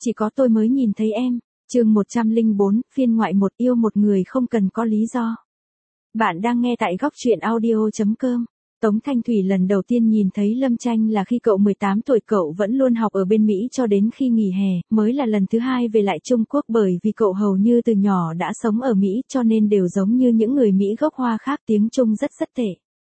Chỉ có tôi mới nhìn thấy em. Chương 104, phiên ngoại 1, yêu một người không cần có lý do. Bạn đang nghe tại góc truyện audio.com. Tống Thanh Thủy lần đầu tiên nhìn thấy Lâm Tranh là khi cậu 18 tuổi, cậu vẫn luôn học ở bên Mỹ cho đến khi nghỉ hè, mới là lần thứ hai về lại Trung Quốc, bởi vì cậu hầu như từ nhỏ đã sống ở Mỹ cho nên đều giống như những người Mỹ gốc Hoa khác, tiếng Trung rất tệ.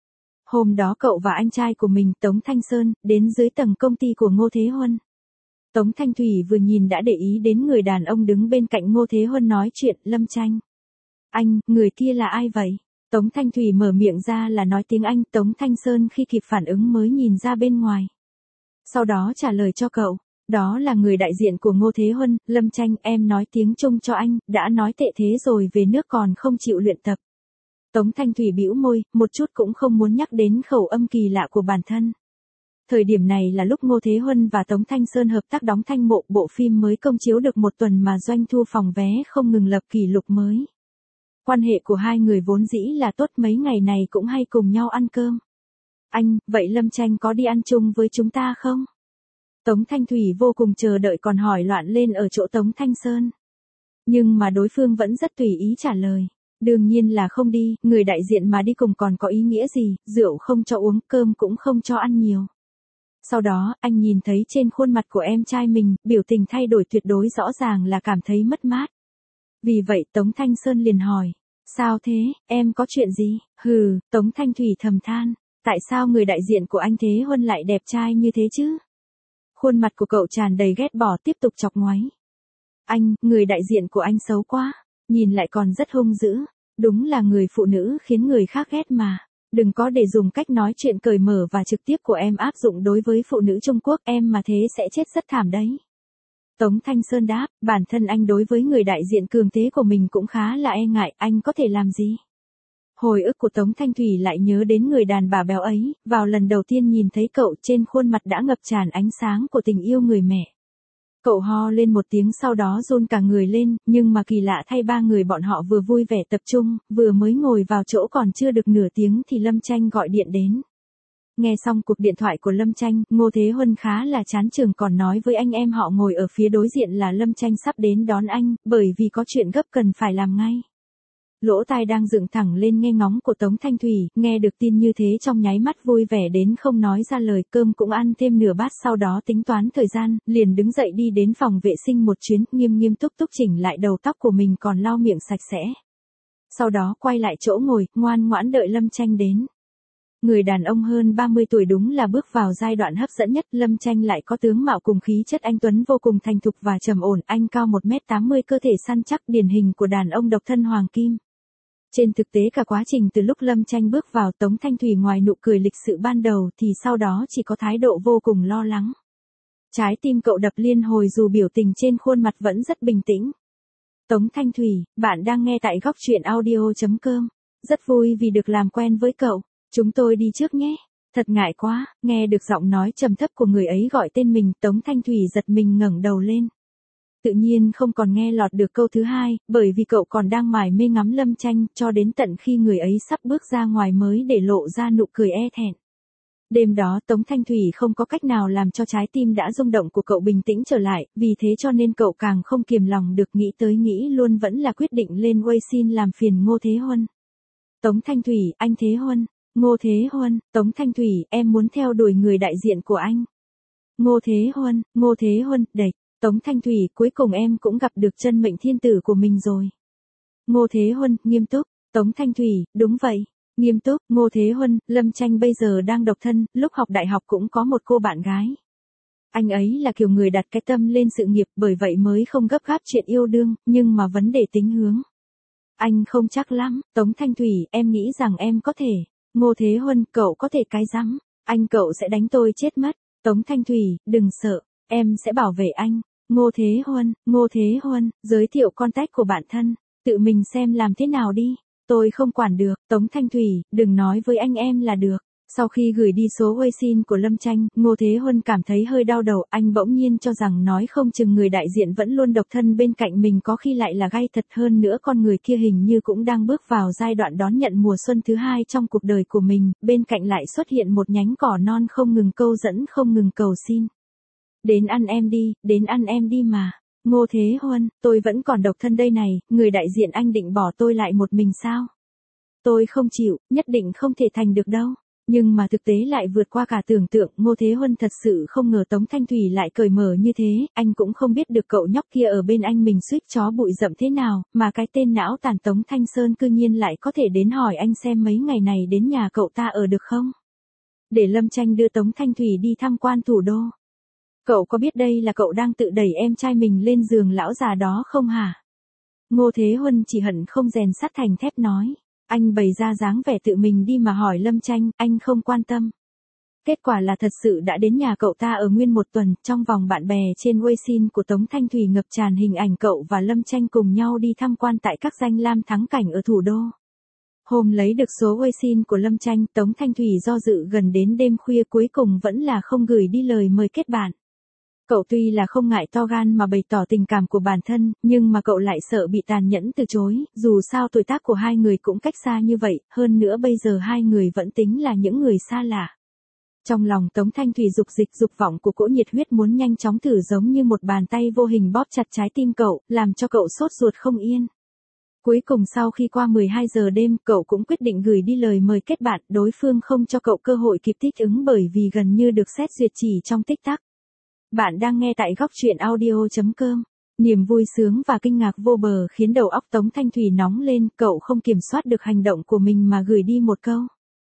Hôm đó cậu và anh trai của mình, Tống Thanh Sơn, đến dưới tầng công ty của Ngô Thế Huân. Tống Thanh Thủy vừa nhìn đã để ý đến người đàn ông đứng bên cạnh Ngô Thế Huân nói chuyện. Lâm Tranh. Anh, người kia là ai vậy? Tống Thanh Thủy mở miệng ra là nói tiếng Anh. Tống Thanh Sơn khi kịp phản ứng mới nhìn ra bên ngoài. Sau đó trả lời cho cậu. Đó là người đại diện của Ngô Thế Huân. Lâm Tranh, em nói tiếng Trung cho anh, đã nói tệ thế rồi về nước còn không chịu luyện tập. Tống Thanh Thủy bĩu môi, một chút cũng không muốn nhắc đến khẩu âm kỳ lạ của bản thân. Thời điểm này là lúc Ngô Thế Huân và Tống Thanh Sơn hợp tác đóng Thanh Mộ, bộ phim mới công chiếu được một tuần mà doanh thu phòng vé không ngừng lập kỷ lục mới. Quan hệ của hai người vốn dĩ là tốt, mấy ngày này cũng hay cùng nhau ăn cơm. Anh, vậy Lâm Tranh có đi ăn chung với chúng ta không? Tống Thanh Thủy vô cùng chờ đợi còn hỏi loạn lên ở chỗ Tống Thanh Sơn. Nhưng mà đối phương vẫn rất tùy ý trả lời. Đương nhiên là không đi, người đại diện mà đi cùng còn có ý nghĩa gì, rượu không cho uống, cơm cũng không cho ăn nhiều. Sau đó, anh nhìn thấy trên khuôn mặt của em trai mình, biểu tình thay đổi tuyệt đối rõ ràng là cảm thấy mất mát. Vì vậy Tống Thanh Sơn liền hỏi, sao thế, em có chuyện gì? Hừ, Tống Thanh Thủy thầm than, tại sao người đại diện của anh Thế Huân lại đẹp trai như thế chứ? Khuôn mặt của cậu tràn đầy ghét bỏ, tiếp tục chọc ngoáy. Anh, người đại diện của anh xấu quá, nhìn lại còn rất hung dữ, đúng là người phụ nữ khiến người khác ghét mà. Đừng có để dùng cách nói chuyện cởi mở và trực tiếp của em áp dụng đối với phụ nữ Trung Quốc, em mà thế sẽ chết rất thảm đấy. Tống Thanh Sơn đáp, bản thân anh đối với người đại diện cường thế của mình cũng khá là e ngại, anh có thể làm gì? Hồi ức của Tống Thanh Thủy lại nhớ đến người đàn bà béo ấy, vào lần đầu tiên nhìn thấy cậu trên khuôn mặt đã ngập tràn ánh sáng của tình yêu người mẹ. Cậu ho lên một tiếng sau đó run cả người lên, nhưng mà kỳ lạ thay ba người bọn họ vừa vui vẻ tập trung, vừa mới ngồi vào chỗ còn chưa được nửa tiếng thì Lâm Tranh gọi điện đến. Nghe xong cuộc điện thoại của Lâm Tranh, Ngô Thế Huân khá là chán chường còn nói với anh em họ ngồi ở phía đối diện là Lâm Tranh sắp đến đón anh, bởi vì có chuyện gấp cần phải làm ngay. Lỗ tai đang dựng thẳng lên nghe ngóng của Tống Thanh Thủy, nghe được tin như thế trong nháy mắt vui vẻ đến không nói ra lời, cơm cũng ăn thêm nửa bát, sau đó tính toán thời gian, liền đứng dậy đi đến phòng vệ sinh một chuyến, nghiêm nghiêm túc túc chỉnh lại đầu tóc của mình còn lau miệng sạch sẽ. Sau đó quay lại chỗ ngồi, ngoan ngoãn đợi Lâm Tranh đến. Người đàn ông hơn 30 tuổi đúng là bước vào giai đoạn hấp dẫn nhất, Lâm Tranh lại có tướng mạo cùng khí chất anh tuấn vô cùng thành thục và trầm ổn, anh cao 1m80, cơ thể săn chắc, điển hình của đàn ông độc thân hoàng kim. Trên thực tế cả quá trình từ lúc Lâm Tranh bước vào, Tống Thanh Thủy ngoài nụ cười lịch sự ban đầu thì sau đó chỉ có thái độ vô cùng lo lắng. Trái tim cậu đập liên hồi dù biểu tình trên khuôn mặt vẫn rất bình tĩnh. Tống Thanh Thủy, bạn đang nghe tại góc truyện audio.com. Rất vui vì được làm quen với cậu, chúng tôi đi trước nhé. Thật ngại quá, nghe được giọng nói trầm thấp của người ấy gọi tên mình, Tống Thanh Thủy giật mình ngẩng đầu lên. Tự nhiên không còn nghe lọt được câu thứ hai, bởi vì cậu còn đang mải mê ngắm Lâm Tranh, cho đến tận khi người ấy sắp bước ra ngoài mới để lộ ra nụ cười e thẹn. Đêm đó Tống Thanh Thủy không có cách nào làm cho trái tim đã rung động của cậu bình tĩnh trở lại, vì thế cho nên cậu càng không kiềm lòng được, nghĩ tới nghĩ luôn vẫn là quyết định lên WeChat làm phiền Ngô Thế Huân. Tống Thanh Thủy, anh Thế Huân. Ngô Thế Huân, Tống Thanh Thủy, em muốn theo đuổi người đại diện của anh. Ngô Thế Huân, đẩy. Tống Thanh Thủy, cuối cùng em cũng gặp được chân mệnh thiên tử của mình rồi. Ngô Thế Huân, nghiêm túc. Tống Thanh Thủy, đúng vậy. Nghiêm túc, Ngô Thế Huân, Lâm Tranh bây giờ đang độc thân, lúc học đại học cũng có một cô bạn gái. Anh ấy là kiểu người đặt cái tâm lên sự nghiệp, bởi vậy mới không gấp gáp chuyện yêu đương, nhưng mà vấn đề tính hướng. Anh không chắc lắm. Tống Thanh Thủy, em nghĩ rằng em có thể. Ngô Thế Huân, cậu có thể cái rắm. Anh cậu sẽ đánh tôi chết mất. Tống Thanh Thủy, đừng sợ, em sẽ bảo vệ anh. Ngô Thế Huân, giới thiệu contact của bạn thân, tự mình xem làm thế nào đi. Tôi không quản được. Tống Thanh Thủy, đừng nói với anh em là được. Sau khi gửi đi số WeChat của Lâm Tranh, Ngô Thế Huân cảm thấy hơi đau đầu, anh bỗng nhiên cho rằng nói không chừng người đại diện vẫn luôn độc thân bên cạnh mình có khi lại là gay thật, hơn nữa con người kia hình như cũng đang bước vào giai đoạn đón nhận mùa xuân thứ hai trong cuộc đời của mình, bên cạnh lại xuất hiện một nhánh cỏ non không ngừng câu dẫn không ngừng cầu xin. Đến ăn em đi mà. Ngô Thế Huân, tôi vẫn còn độc thân đây này, người đại diện anh định bỏ tôi lại một mình sao? Tôi không chịu, nhất định không thể thành được đâu. Nhưng mà thực tế lại vượt qua cả tưởng tượng, Ngô Thế Huân thật sự không ngờ Tống Thanh Thủy lại cởi mở như thế, anh cũng không biết được cậu nhóc kia ở bên anh mình suýt chó bụi rậm thế nào, mà cái tên não tàn Tống Thanh Sơn cư nhiên lại có thể đến hỏi anh xem mấy ngày này đến nhà cậu ta ở được không? Để Lâm Tranh đưa Tống Thanh Thủy đi tham quan thủ đô. Cậu có biết đây là cậu đang tự đẩy em trai mình lên giường lão già đó không hả? Ngô Thế Huân chỉ hận không rèn sắt thành thép nói. Anh bày ra dáng vẻ tự mình đi mà hỏi Lâm Tranh, anh không quan tâm. Kết quả là thật sự đã đến nhà cậu ta ở nguyên một tuần, trong vòng bạn bè trên Weixin của Tống Thanh Thủy ngập tràn hình ảnh cậu và Lâm Tranh cùng nhau đi tham quan tại các danh lam thắng cảnh ở thủ đô. Hôm lấy được số Weixin của Lâm Tranh, Tống Thanh Thủy do dự gần đến đêm khuya cuối cùng vẫn là không gửi đi lời mời kết bạn. Cậu tuy là không ngại to gan mà bày tỏ tình cảm của bản thân, nhưng mà cậu lại sợ bị tàn nhẫn từ chối, dù sao tuổi tác của hai người cũng cách xa như vậy, hơn nữa bây giờ hai người vẫn tính là những người xa lạ. Trong lòng Tống Thanh Thủy dục vọng của cỗ nhiệt huyết muốn nhanh chóng thử giống như một bàn tay vô hình bóp chặt trái tim cậu, làm cho cậu sốt ruột không yên. Cuối cùng sau khi qua 12 giờ đêm, cậu cũng quyết định gửi đi lời mời kết bạn, đối phương không cho cậu cơ hội kịp thích ứng bởi vì gần như được xét duyệt chỉ trong tích tắc. Bạn đang nghe tại góc truyện audio.com. Niềm vui sướng và kinh ngạc vô bờ khiến đầu óc Tống Thanh Thủy nóng lên, cậu không kiểm soát được hành động của mình mà gửi đi một câu.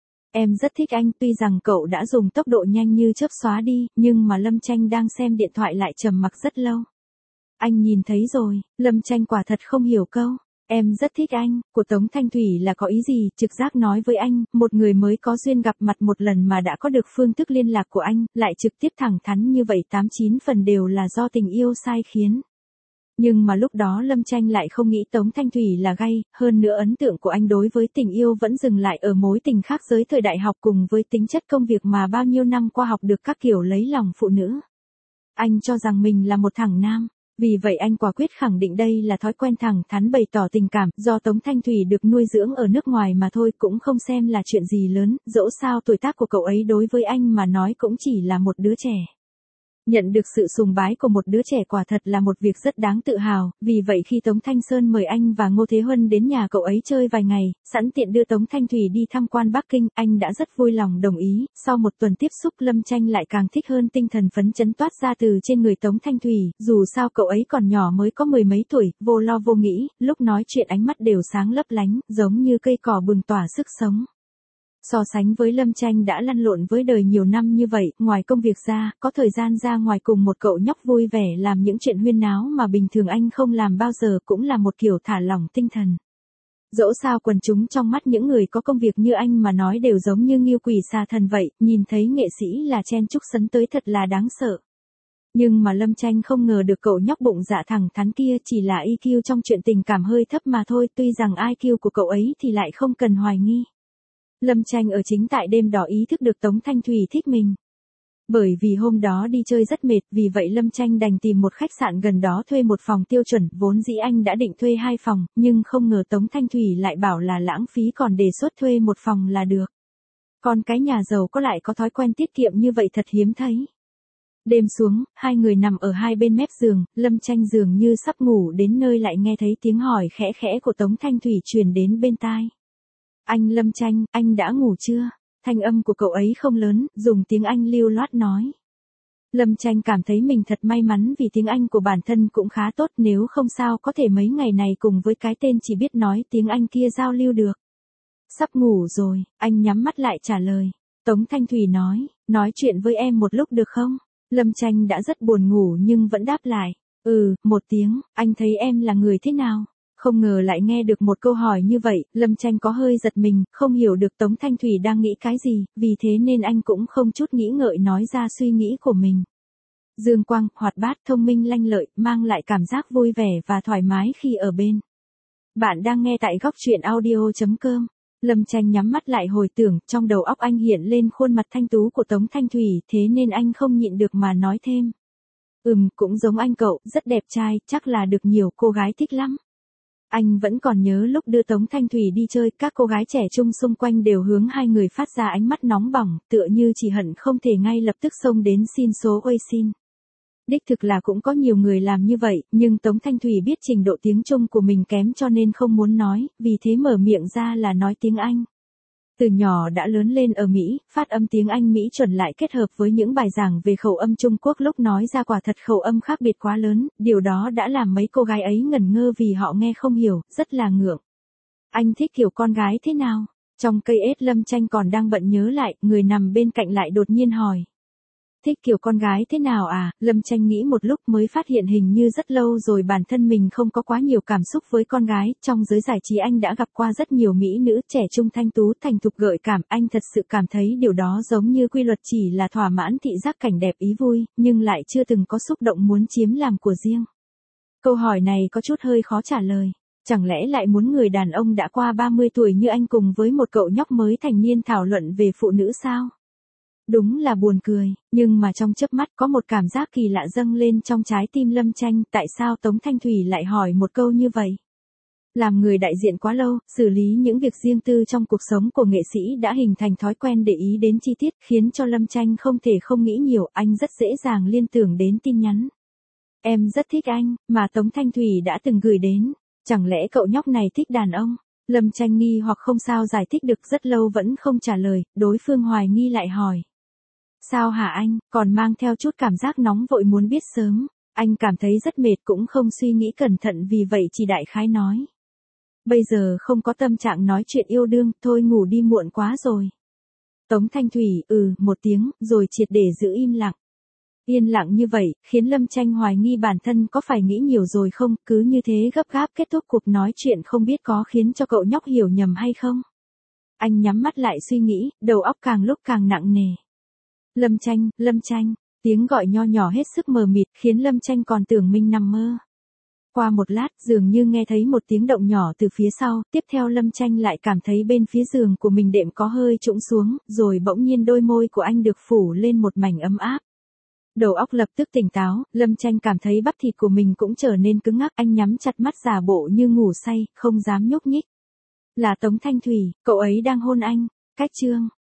Em rất thích anh, tuy rằng cậu đã dùng tốc độ nhanh như chớp xóa đi, nhưng mà Lâm Tranh đang xem điện thoại lại trầm mặc rất lâu. Anh nhìn thấy rồi, Lâm Tranh quả thật không hiểu câu. Em rất thích anh, của Tống Thanh Thủy là có ý gì, trực giác nói với anh, một người mới có duyên gặp mặt một lần mà đã có được phương thức liên lạc của anh, lại trực tiếp thẳng thắn như vậy 89 phần đều là do tình yêu sai khiến. Nhưng mà lúc đó Lâm Tranh lại không nghĩ Tống Thanh Thủy là gay, hơn nữa ấn tượng của anh đối với tình yêu vẫn dừng lại ở mối tình khác giới thời đại học cùng với tính chất công việc mà bao nhiêu năm qua học được các kiểu lấy lòng phụ nữ. Anh cho rằng mình là một thằng nam. Vì vậy anh quả quyết khẳng định đây là thói quen thẳng thắn bày tỏ tình cảm, do Tống Thanh Thủy được nuôi dưỡng ở nước ngoài mà thôi, cũng không xem là chuyện gì lớn, dẫu sao tuổi tác của cậu ấy đối với anh mà nói cũng chỉ là một đứa trẻ. Nhận được sự sùng bái của một đứa trẻ quả thật là một việc rất đáng tự hào, vì vậy khi Tống Thanh Sơn mời anh và Ngô Thế Huân đến nhà cậu ấy chơi vài ngày, sẵn tiện đưa Tống Thanh Thủy đi tham quan Bắc Kinh, anh đã rất vui lòng đồng ý, sau một tuần tiếp xúc Lâm Tranh lại càng thích hơn tinh thần phấn chấn toát ra từ trên người Tống Thanh Thủy, dù sao cậu ấy còn nhỏ mới có mười mấy tuổi, vô lo vô nghĩ, lúc nói chuyện ánh mắt đều sáng lấp lánh, giống như cây cỏ bừng tỏa sức sống. So sánh với Lâm Tranh đã lăn lộn với đời nhiều năm như vậy, ngoài công việc ra, có thời gian ra ngoài cùng một cậu nhóc vui vẻ làm những chuyện huyên náo mà bình thường anh không làm bao giờ cũng là một kiểu thả lỏng tinh thần. Dẫu sao quần chúng trong mắt những người có công việc như anh mà nói đều giống như nghiêu quỷ xa thần vậy, nhìn thấy nghệ sĩ là chen chúc sấn tới thật là đáng sợ. Nhưng mà Lâm Tranh không ngờ được cậu nhóc bụng dạ thẳng thắn kia chỉ là EQ trong chuyện tình cảm hơi thấp mà thôi, tuy rằng IQ của cậu ấy thì lại không cần hoài nghi. Lâm Tranh ở chính tại đêm đó ý thức được Tống Thanh Thủy thích mình. Bởi vì hôm đó đi chơi rất mệt, vì vậy Lâm Tranh đành tìm một khách sạn gần đó thuê một phòng tiêu chuẩn, vốn dĩ anh đã định thuê 2 phòng, nhưng không ngờ Tống Thanh Thủy lại bảo là lãng phí còn đề xuất thuê một phòng là được. Còn cái nhà giàu có lại có thói quen tiết kiệm như vậy thật hiếm thấy. Đêm xuống, hai người nằm ở hai bên mép giường, Lâm Tranh dường như sắp ngủ đến nơi lại nghe thấy tiếng hỏi khẽ khẽ của Tống Thanh Thủy truyền đến bên tai. Anh Lâm Tranh, anh đã ngủ chưa? Thanh âm của cậu ấy không lớn, dùng tiếng Anh lưu loát nói. Lâm Tranh cảm thấy mình thật may mắn vì tiếng Anh của bản thân cũng khá tốt, nếu không sao có thể mấy ngày này cùng với cái tên chỉ biết nói tiếng Anh kia giao lưu được. Sắp ngủ rồi, anh nhắm mắt lại trả lời. Tống Thanh Thủy nói chuyện với em một lúc được không? Lâm Tranh đã rất buồn ngủ nhưng vẫn đáp lại. Một tiếng, anh thấy em là người thế nào? Không ngờ lại nghe được một câu hỏi như vậy, Lâm Tranh có hơi giật mình, không hiểu được Tống Thanh Thủy đang nghĩ cái gì, vì thế nên anh cũng không chút nghĩ ngợi nói ra suy nghĩ của mình. Dương quang, hoạt bát, thông minh lanh lợi, mang lại cảm giác vui vẻ và thoải mái khi ở bên. Bạn đang nghe tại góc truyện audio.com. Lâm Tranh nhắm mắt lại hồi tưởng, trong đầu óc anh hiện lên khuôn mặt thanh tú của Tống Thanh Thủy, thế nên anh không nhịn được mà nói thêm. Cũng giống anh cậu, rất đẹp trai, chắc là được nhiều cô gái thích lắm. Anh vẫn còn nhớ lúc đưa Tống Thanh Thủy đi chơi, các cô gái trẻ trung xung quanh đều hướng hai người phát ra ánh mắt nóng bỏng, tựa như chỉ hận không thể ngay lập tức xông đến xin số Weixin. Đích thực là cũng có nhiều người làm như vậy, nhưng Tống Thanh Thủy biết trình độ tiếng Trung của mình kém cho nên không muốn nói, vì thế mở miệng ra là nói tiếng Anh. Từ nhỏ đã lớn lên ở Mỹ, phát âm tiếng Anh Mỹ chuẩn lại kết hợp với những bài giảng về khẩu âm Trung Quốc lúc nói ra quả thật khẩu âm khác biệt quá lớn, điều đó đã làm mấy cô gái ấy ngẩn ngơ vì họ nghe không hiểu, rất là ngượng. Anh thích kiểu con gái thế nào? Trong cây ếch Lâm Tranh còn đang bận nhớ lại, người nằm bên cạnh lại đột nhiên hỏi. Thích kiểu con gái thế nào à? Lâm Tranh nghĩ một lúc mới phát hiện hình như rất lâu rồi bản thân mình không có quá nhiều cảm xúc với con gái, trong giới giải trí anh đã gặp qua rất nhiều mỹ nữ trẻ trung thanh tú thành thục gợi cảm, anh thật sự cảm thấy điều đó giống như quy luật chỉ là thỏa mãn thị giác cảnh đẹp ý vui, nhưng lại chưa từng có xúc động muốn chiếm làm của riêng. Câu hỏi này có chút hơi khó trả lời. Chẳng lẽ lại muốn người đàn ông đã qua 30 tuổi như anh cùng với một cậu nhóc mới thành niên thảo luận về phụ nữ sao? Đúng là buồn cười, nhưng mà trong chớp mắt có một cảm giác kỳ lạ dâng lên trong trái tim Lâm Tranh, tại sao Tống Thanh Thủy lại hỏi một câu như vậy? Làm người đại diện quá lâu, xử lý những việc riêng tư trong cuộc sống của nghệ sĩ đã hình thành thói quen để ý đến chi tiết, khiến cho Lâm Tranh không thể không nghĩ nhiều, anh rất dễ dàng liên tưởng đến tin nhắn. Em rất thích anh, mà Tống Thanh Thủy đã từng gửi đến. Chẳng lẽ cậu nhóc này thích đàn ông? Lâm Tranh nghi hoặc không sao giải thích được, rất lâu vẫn không trả lời, đối phương hoài nghi lại hỏi. Sao hả anh, còn mang theo chút cảm giác nóng vội muốn biết sớm. Anh cảm thấy rất mệt cũng không suy nghĩ cẩn thận vì vậy chỉ đại khái nói. Bây giờ không có tâm trạng nói chuyện yêu đương, thôi ngủ đi muộn quá rồi. Tống Thanh Thủy, một tiếng, rồi triệt để giữ im lặng. Yên lặng như vậy, khiến Lâm Tranh hoài nghi bản thân có phải nghĩ nhiều rồi không, cứ như thế gấp gáp kết thúc cuộc nói chuyện không biết có khiến cho cậu nhóc hiểu nhầm hay không. Anh nhắm mắt lại suy nghĩ, đầu óc càng lúc càng nặng nề. Lâm Tranh, tiếng gọi nho nhỏ hết sức mờ mịt khiến Lâm Tranh còn tưởng mình nằm mơ. Qua một lát dường như nghe thấy một tiếng động nhỏ từ phía sau, tiếp theo Lâm Tranh lại cảm thấy bên phía giường của mình đệm có hơi trũng xuống, rồi bỗng nhiên đôi môi của anh được phủ lên một mảnh ấm áp. Đầu óc lập tức tỉnh táo, Lâm Tranh cảm thấy bắp thịt của mình cũng trở nên cứng ngắc, anh nhắm chặt mắt giả bộ như ngủ say, không dám nhúc nhích. Là Tống Thanh Thủy, cậu ấy đang hôn anh. Cách chương